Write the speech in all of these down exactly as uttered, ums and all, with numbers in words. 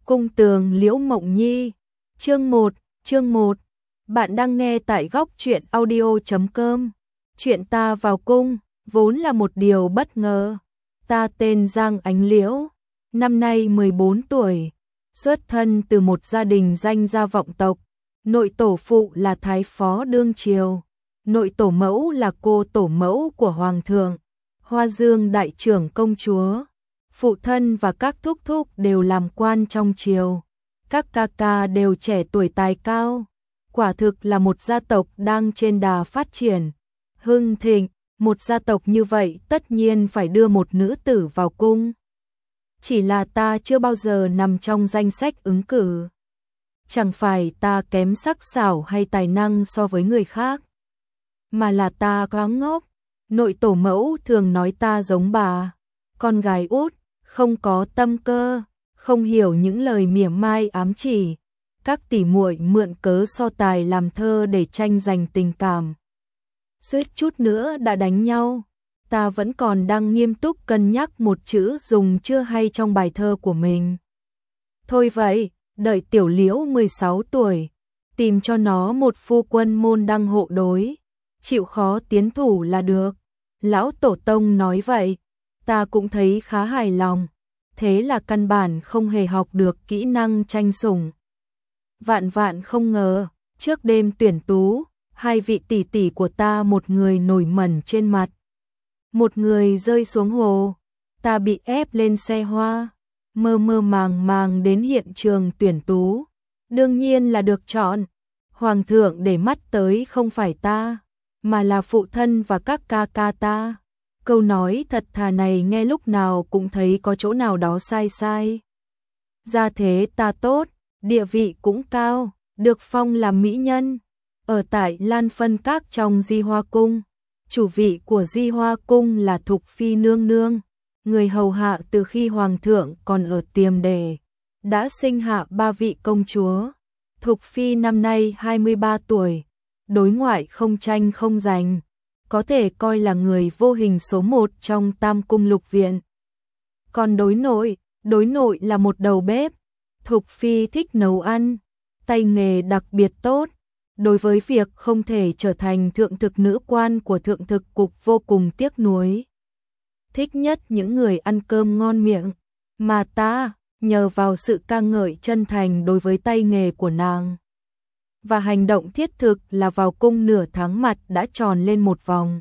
Cung tường Liễu Mộng Nhi. Chương một, chương một. Bạn đang nghe tại góc truyện audio chấm com. Chuyện ta vào cung vốn là một điều bất ngờ. Ta tên Giang Ánh Liễu, năm nay mười bốn tuổi, xuất thân từ một gia đình danh gia vọng tộc. Nội tổ phụ là thái phó đương triều, nội tổ mẫu là cô tổ mẫu của hoàng thượng, Hoa Dương đại trưởng công chúa. Phụ thân và các thúc thúc đều làm quan trong triều, các ca ca đều trẻ tuổi tài cao. Quả thực là một gia tộc đang trên đà phát triển, hưng thịnh. Một gia tộc như vậy tất nhiên phải đưa một nữ tử vào cung. Chỉ là ta chưa bao giờ nằm trong danh sách ứng cử. Chẳng phải ta kém sắc sảo hay tài năng so với người khác, mà là ta quá ngốc. Nội tổ mẫu thường nói ta giống bà, con gái út, không có tâm cơ, không hiểu những lời mỉa mai ám chỉ. Các tỷ muội mượn cớ so tài làm thơ để tranh giành tình cảm, suýt chút nữa đã đánh nhau. Ta vẫn còn đang nghiêm túc cân nhắc một chữ dùng chưa hay trong bài thơ của mình. Thôi vậy, đợi tiểu Liễu mười sáu tuổi, tìm cho nó một phu quân môn đăng hộ đối, chịu khó tiến thủ là được. Lão tổ tông nói vậy, ta cũng thấy khá hài lòng. Thế là căn bản không hề học được kỹ năng tranh sủng. Vạn vạn không ngờ, trước đêm tuyển tú, hai vị tỷ tỷ của ta, một người nổi mẩn trên mặt, một người rơi xuống hồ. Ta bị ép lên xe hoa, mơ mơ màng màng đến hiện trường tuyển tú. Đương nhiên là được chọn. Hoàng thượng để mắt tới không phải ta, mà là phụ thân và các ca ca ta. Câu nói thật thà này nghe lúc nào cũng thấy có chỗ nào đó sai sai. Gia thế ta tốt, địa vị cũng cao, được phong làm mỹ nhân. Ở tại Lan Phân Các trong Di Hoa Cung, chủ vị của Di Hoa Cung là Thục Phi nương nương, người hầu hạ từ khi hoàng thượng còn ở Tiềm Đề, đã sinh hạ ba vị công chúa. Thục Phi năm nay hai mươi ba tuổi, đối ngoại không tranh không giành, có thể coi là người vô hình số một trong Tam Cung Lục Viện. Còn đối nội, đối nội là một đầu bếp. Thục Phi thích nấu ăn, tay nghề đặc biệt tốt. Đối với việc không thể trở thành thượng thực nữ quan của thượng thực cục vô cùng tiếc nuối. Thích nhất những người ăn cơm ngon miệng, mà ta, nhờ vào sự ca ngợi chân thành đối với tay nghề của nàng và hành động thiết thực là vào cung nửa tháng mặt đã tròn lên một vòng,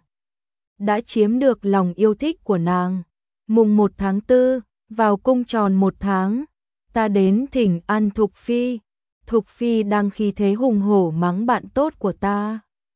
đã chiếm được lòng yêu thích của nàng. Mùng một tháng tư, vào cung tròn một tháng, ta đến thỉnh an Thục Phi. Thục Phi đang khí thế hùng hổ mắng bạn tốt của ta.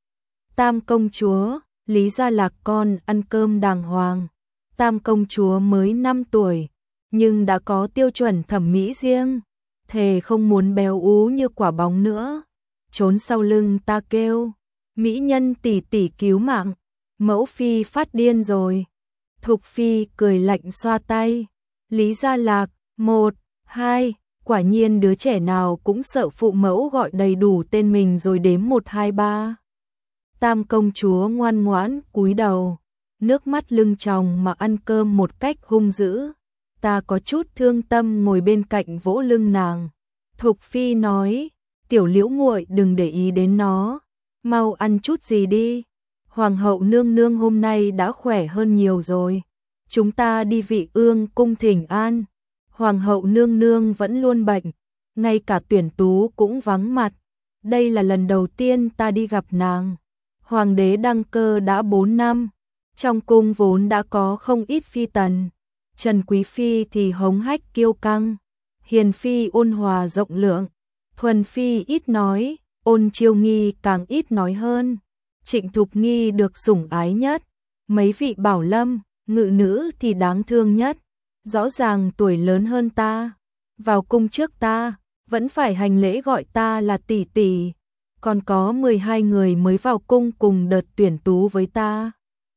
Tam công chúa, lý ra là con ăn cơm đàng hoàng. Tam công chúa mới năm tuổi, nhưng đã có tiêu chuẩn thẩm mỹ riêng, thề không muốn béo ú như quả bóng nữa. Trốn sau lưng ta kêu, mỹ nhân tỷ tỷ cứu mạng, mẫu phi phát điên rồi. Thục Phi cười lạnh xoa tay, lý gia lạc, một, hai. Quả nhiên đứa trẻ nào cũng sợ phụ mẫu gọi đầy đủ tên mình rồi đếm một hai ba. Tam công chúa ngoan ngoãn cúi đầu, nước mắt lưng tròng mà ăn cơm một cách hung dữ. Ta có chút thương tâm ngồi bên cạnh vỗ lưng nàng. Thục Phi nói, tiểu Liễu nguội đừng để ý đến nó, mau ăn chút gì đi. Hoàng hậu nương nương hôm nay đã khỏe hơn nhiều rồi, chúng ta đi Vị Ương cung thỉnh an. Hoàng hậu nương nương vẫn luôn bệnh, ngay cả tuyển tú cũng vắng mặt. Đây là lần đầu tiên ta đi gặp nàng. Hoàng đế đăng cơ đã bốn năm, trong cung vốn đã có không ít phi tần. Trần Quý Phi thì hống hách kiêu căng, Hiền Phi ôn hòa rộng lượng, Thuần Phi ít nói, Ôn Chiêu Nghi càng ít nói hơn. Trịnh Thục Nghi được sủng ái nhất, mấy vị Bảo Lâm, Ngự Nữ thì đáng thương nhất. Rõ ràng tuổi lớn hơn ta, vào cung trước ta, vẫn phải hành lễ gọi ta là tỷ tỷ. Còn có mười hai người mới vào cung cùng đợt tuyển tú với ta.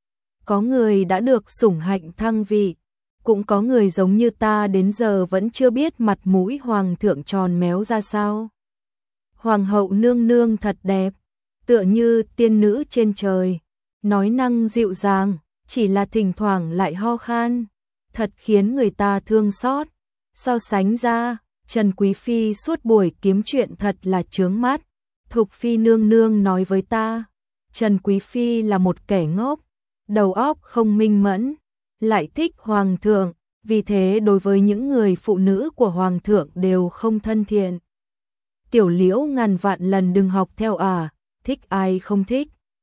Có người đã được sủng hạnh thăng vị, cũng có người giống như ta đến giờ vẫn chưa biết mặt mũi hoàng thượng tròn méo ra sao. Hoàng hậu nương nương thật đẹp, tựa như tiên nữ trên trời, nói năng dịu dàng, chỉ là thỉnh thoảng lại ho khan, thật khiến người ta thương xót. So sánh ra, Trần Quý Phi suốt buổi kiếm chuyện thật là chướng mắt. Thục Phi nương nương nói với ta, Trần Quý Phi là một kẻ ngốc, đầu óc không minh mẫn, lại thích hoàng thượng, vì thế đối với những người phụ nữ của hoàng thượng đều không thân thiện. Tiểu Liễu ngàn vạn lần đừng học theo à, thích ai không thích.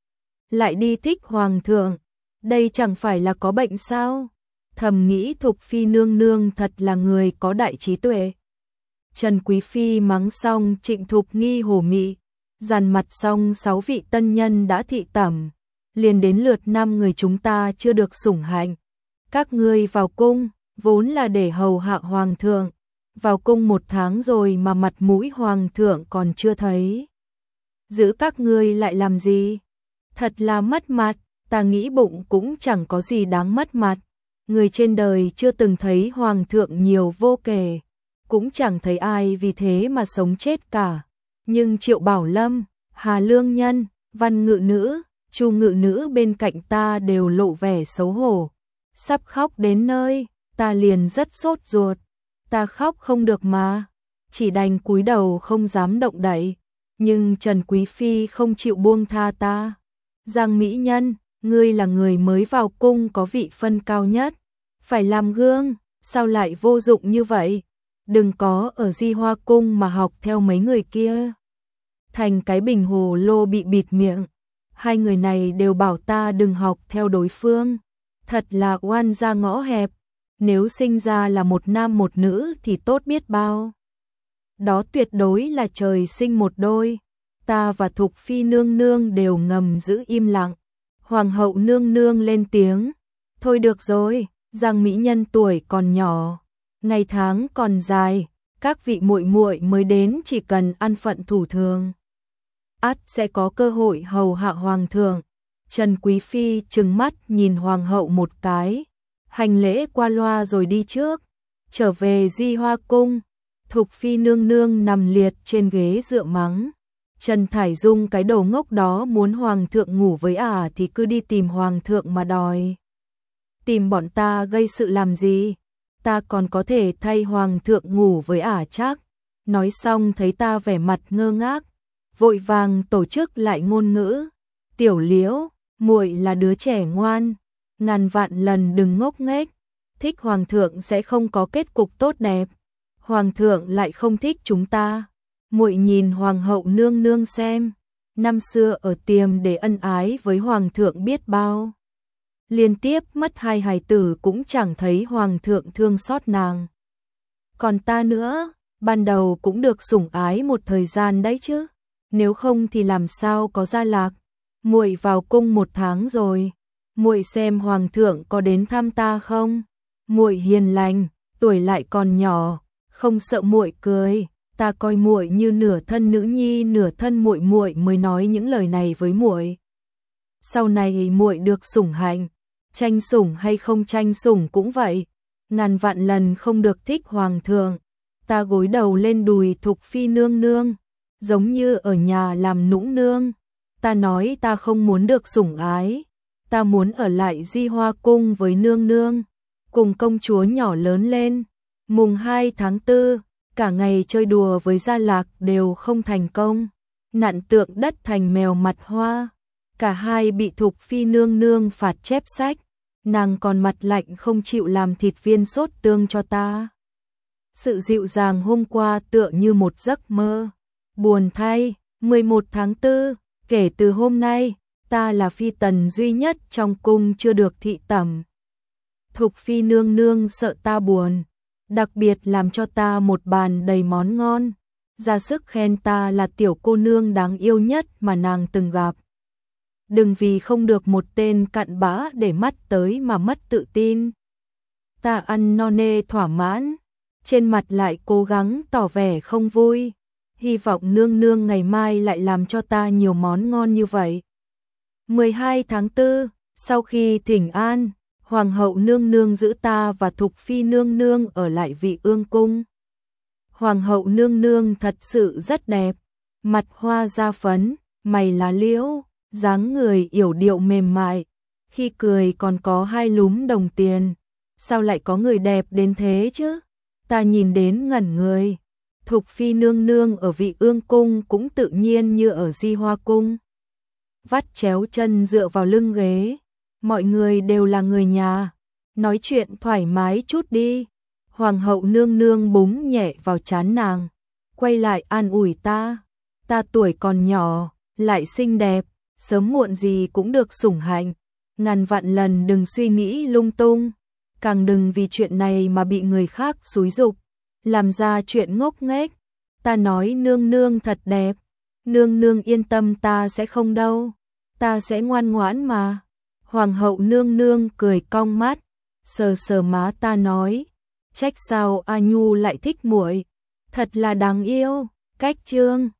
Lại đi thích hoàng thượng, đây chẳng phải là có bệnh sao? Thầm nghĩ Thục Phi nương nương thật là người có đại trí tuệ. Trần Quý Phi mắng xong Trịnh Thục Nghi hồ mị, dàn mặt xong sáu vị tân nhân đã thị tẩm, liền đến lượt năm người chúng ta chưa được sủng hạnh. Các ngươi vào cung, vốn là để hầu hạ hoàng thượng, vào cung một tháng rồi mà mặt mũi hoàng thượng còn chưa thấy. Giữ các ngươi lại làm gì? Thật là mất mặt, ta nghĩ bụng cũng chẳng có gì đáng mất mặt. Người trên đời chưa từng thấy hoàng thượng nhiều vô kể, cũng chẳng thấy ai vì thế mà sống chết cả. Nhưng Triệu Bảo Lâm, Hà Lương Nhân, Văn Ngự Nữ, Chu Ngự Nữ bên cạnh ta đều lộ vẻ xấu hổ. Sắp khóc đến nơi, ta liền rất sốt ruột. Ta khóc không được mà, chỉ đành cúi đầu không dám động đậy. Nhưng Trần Quý Phi không chịu buông tha ta. Giang Mỹ Nhân, ngươi là người mới vào cung có vị phân cao nhất, phải làm gương, sao lại vô dụng như vậy? Đừng có ở Di Hoa cung mà học theo mấy người kia. Thành cái bình hồ lô bị bịt miệng. Hai người này đều bảo ta đừng học theo đối phương. Thật là oan gia ngõ hẹp. Nếu sinh ra là một nam một nữ thì tốt biết bao. Đó tuyệt đối là trời sinh một đôi. Ta và Thục Phi nương nương đều ngầm giữ im lặng. Hoàng hậu nương nương lên tiếng. Thôi được rồi, Giang Mỹ Nhân tuổi còn nhỏ, ngày tháng còn dài, các vị muội muội mới đến chỉ cần ăn phận thủ thường, ắt sẽ có cơ hội hầu hạ hoàng thượng. Trần Quý Phi trừng mắt nhìn hoàng hậu một cái, hành lễ qua loa rồi đi trước. Trở về Di Hoa cung, Thục Phi nương nương nằm liệt trên ghế dựa mắng. Trần Thải Dung cái đầu ngốc đó muốn hoàng thượng ngủ với ả à thì cứ đi tìm hoàng thượng mà đòi. Tìm bọn ta gây sự làm gì? Ta còn có thể thay hoàng thượng ngủ với ả à chắc. Nói xong thấy ta vẻ mặt ngơ ngác, vội vàng tổ chức lại ngôn ngữ. Tiểu Liễu, muội là đứa trẻ ngoan, ngàn vạn lần đừng ngốc nghếch. Thích hoàng thượng sẽ không có kết cục tốt đẹp. Hoàng thượng lại không thích chúng ta. Muội nhìn hoàng hậu nương nương xem, năm xưa ở tiềm để ân ái với hoàng thượng biết bao. Liên tiếp mất hai hài tử cũng chẳng thấy hoàng thượng thương xót nàng. Còn ta nữa, ban đầu cũng được sủng ái một thời gian đấy chứ, nếu không thì làm sao có Gia Lạc. Muội vào cung một tháng rồi, muội xem hoàng thượng có đến thăm ta không? Muội hiền lành, tuổi lại còn nhỏ, không sợ muội cười. Ta coi muội như nửa thân nữ nhi nửa thân muội muội mới nói những lời này với muội. Sau này muội được sủng hạnh, tranh sủng hay không tranh sủng cũng vậy, ngàn vạn lần không được thích hoàng thượng. Ta gối đầu lên đùi Thục Phi nương nương, giống như ở nhà làm nũng nương. Ta nói ta không muốn được sủng ái, ta muốn ở lại Di Hoa cung với nương nương, cùng công chúa nhỏ lớn lên. Mùng hai tháng tư, cả ngày chơi đùa với Gia Lạc đều không thành công, nặn tượng đất thành mèo mặt hoa. Cả hai bị Thục Phi nương nương phạt chép sách, nàng còn mặt lạnh không chịu làm thịt viên sốt tương cho ta. Sự dịu dàng hôm qua tựa như một giấc mơ. Buồn thay, mười một tháng tư, kể từ hôm nay, ta là phi tần duy nhất trong cung chưa được thị tẩm. Thục Phi nương nương sợ ta buồn, đặc biệt làm cho ta một bàn đầy món ngon, ra sức khen ta là tiểu cô nương đáng yêu nhất mà nàng từng gặp. Đừng vì không được một tên cặn bã để mắt tới mà mất tự tin. Ta ăn no nê thỏa mãn, trên mặt lại cố gắng tỏ vẻ không vui, hy vọng nương nương ngày mai lại làm cho ta nhiều món ngon như vậy. mười hai tháng tư, sau khi thỉnh an, hoàng hậu nương nương giữ ta và Thục Phi nương nương ở lại Vị Ương cung. Hoàng hậu nương nương thật sự rất đẹp, mặt hoa da phấn, mày lá liễu, dáng người yểu điệu mềm mại, khi cười còn có hai lúm đồng tiền. Sao lại có người đẹp đến thế chứ? Ta nhìn đến ngẩn người, Thục phi nương nương ở Vị Ương cung cũng tự nhiên như ở Di Hoa cung. Vắt chéo chân dựa vào lưng ghế, mọi người đều là người nhà, nói chuyện thoải mái chút đi. Hoàng hậu nương nương búng nhẹ vào trán nàng, quay lại an ủi ta, ta tuổi còn nhỏ, lại xinh đẹp, sớm muộn gì cũng được sủng hạnh, ngàn vạn lần đừng suy nghĩ lung tung, càng đừng vì chuyện này mà bị người khác xúi giục, làm ra chuyện ngốc nghếch. Ta nói nương nương thật đẹp, nương nương yên tâm ta sẽ không đâu, ta sẽ ngoan ngoãn mà. Hoàng hậu nương nương cười cong mắt, sờ sờ má ta nói, trách sao A Nhu lại thích muội, thật là đáng yêu. Cách chương